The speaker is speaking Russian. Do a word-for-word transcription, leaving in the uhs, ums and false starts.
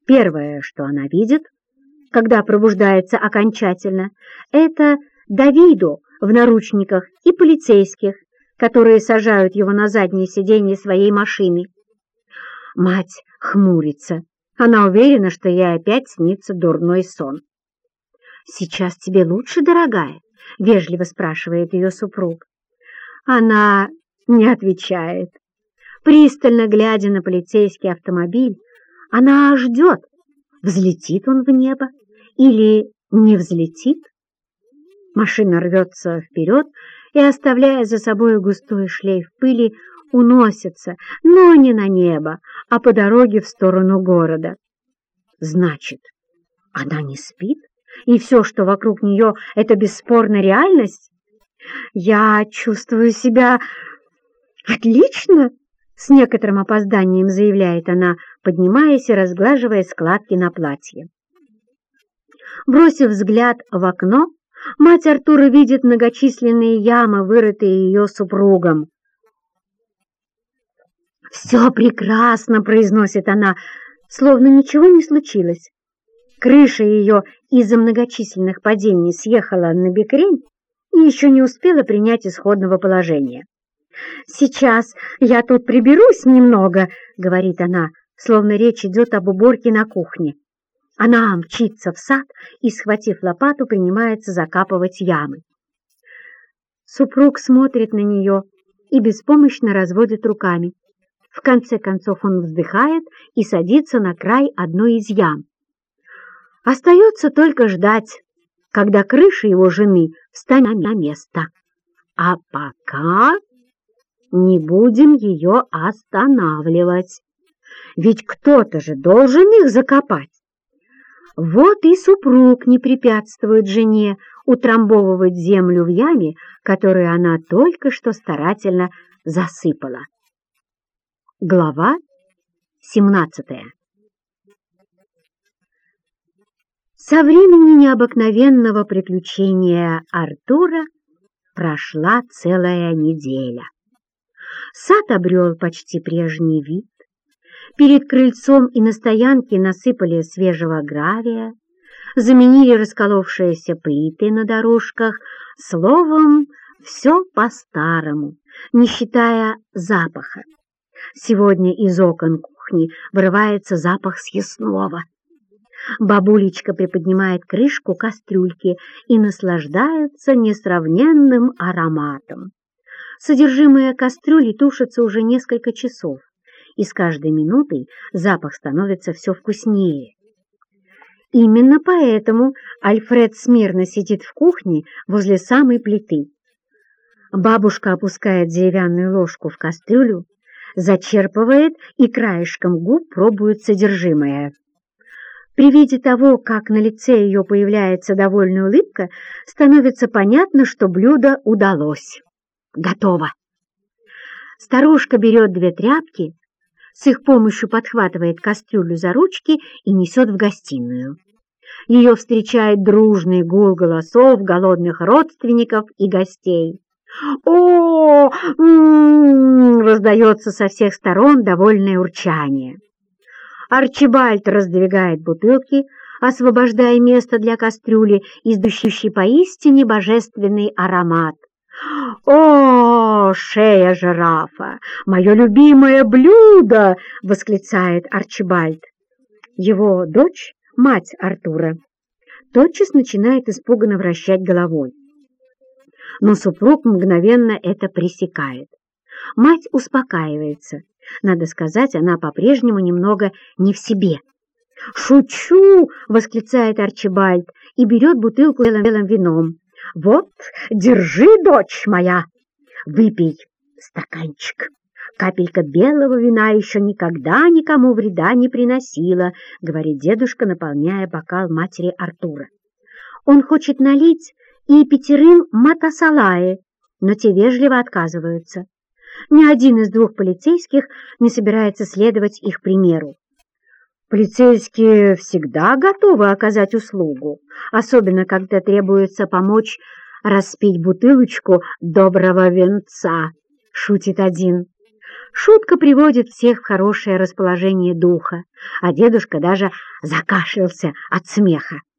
Первое, что она видит, когда пробуждается окончательно, это Давиду в наручниках и полицейских, которые сажают его на заднее сиденье своей машины. Мать хмурится. Она уверена, что ей опять снится дурной сон. «Сейчас тебе лучше, дорогая?» — вежливо спрашивает ее супруг. Она не отвечает. Пристально глядя на полицейский автомобиль, она ждет, взлетит он в небо или не взлетит. Машина рвется вперед и, оставляя за собой густой шлейф пыли, уносится, но не на небо, а по дороге в сторону города. Значит, она не спит, и все, что вокруг нее, это бесспорно реальность? «Я чувствую себя отлично», — с некоторым опозданием заявляет она, поднимаясь и разглаживая складки на платье. Бросив взгляд в окно, мать Артура видит многочисленные ямы, вырытые ее супругом. «Все прекрасно», — произносит она, словно ничего не случилось. Крыша ее из-за многочисленных падений съехала на бекрень и еще не успела принять исходного положения. «Сейчас я тут приберусь немного», — говорит она, словно речь идет об уборке на кухне. Она мчится в сад и, схватив лопату, принимается закапывать ямы. Супруг смотрит на нее и беспомощно разводит руками. В конце концов он вздыхает и садится на край одной из ям. Остается только ждать, когда крыша его жены встанет на место. А пока не будем ее останавливать, ведь кто-то же должен их закопать. Вот и супруг не препятствует жене утрамбовывать землю в яме, которую она только что старательно засыпала. Глава семнадцатая. Со времени необыкновенного приключения Артура прошла целая неделя. Сад обрел почти прежний вид. Перед крыльцом и на стоянке насыпали свежего гравия, заменили расколовшиеся плиты на дорожках. Словом, все по-старому, не считая запаха. Сегодня из окон кухни вырывается запах съестного. Бабулечка приподнимает крышку кастрюльки и наслаждается несравненным ароматом. Содержимое кастрюли тушится уже несколько часов, и с каждой минутой запах становится все вкуснее. Именно поэтому Альфред смирно сидит в кухне возле самой плиты. Бабушка опускает деревянную ложку в кастрюлю, зачерпывает и краешком губ пробует содержимое. При виде того, как на лице ее появляется довольная улыбка, становится понятно, что блюдо удалось. Готово. Старушка берет две тряпки, с их помощью подхватывает кастрюлю за ручки и несет в гостиную. Ее встречает дружный гул голосов голодных родственников и гостей. «О, м-м-м!» раздается со всех сторон довольное урчание. Арчибальд раздвигает бутылки, освобождая место для кастрюли, издающей поистине божественный аромат. «О, шея жирафа! Мое любимое блюдо!» — восклицает Арчибальд. Его дочь, мать Артура, тотчас начинает испуганно вращать головой. Но супруг мгновенно это пресекает. Мать успокаивается. Надо сказать, она по-прежнему немного не в себе. «Шучу!» — восклицает Арчибальд и берет бутылку с белым вином. «Вот, держи, дочь моя, выпей стаканчик. Капелька белого вина еще никогда никому вреда не приносила», — говорит дедушка, наполняя бокал матери Артура. Он хочет налить и пятерым матасалаи, но те вежливо отказываются. Ни один из двух полицейских не собирается следовать их примеру. Полицейские всегда готовы оказать услугу, особенно когда требуется помочь распить бутылочку доброго винца, шутит один. Шутка приводит всех в хорошее расположение духа, а дедушка даже закашлялся от смеха.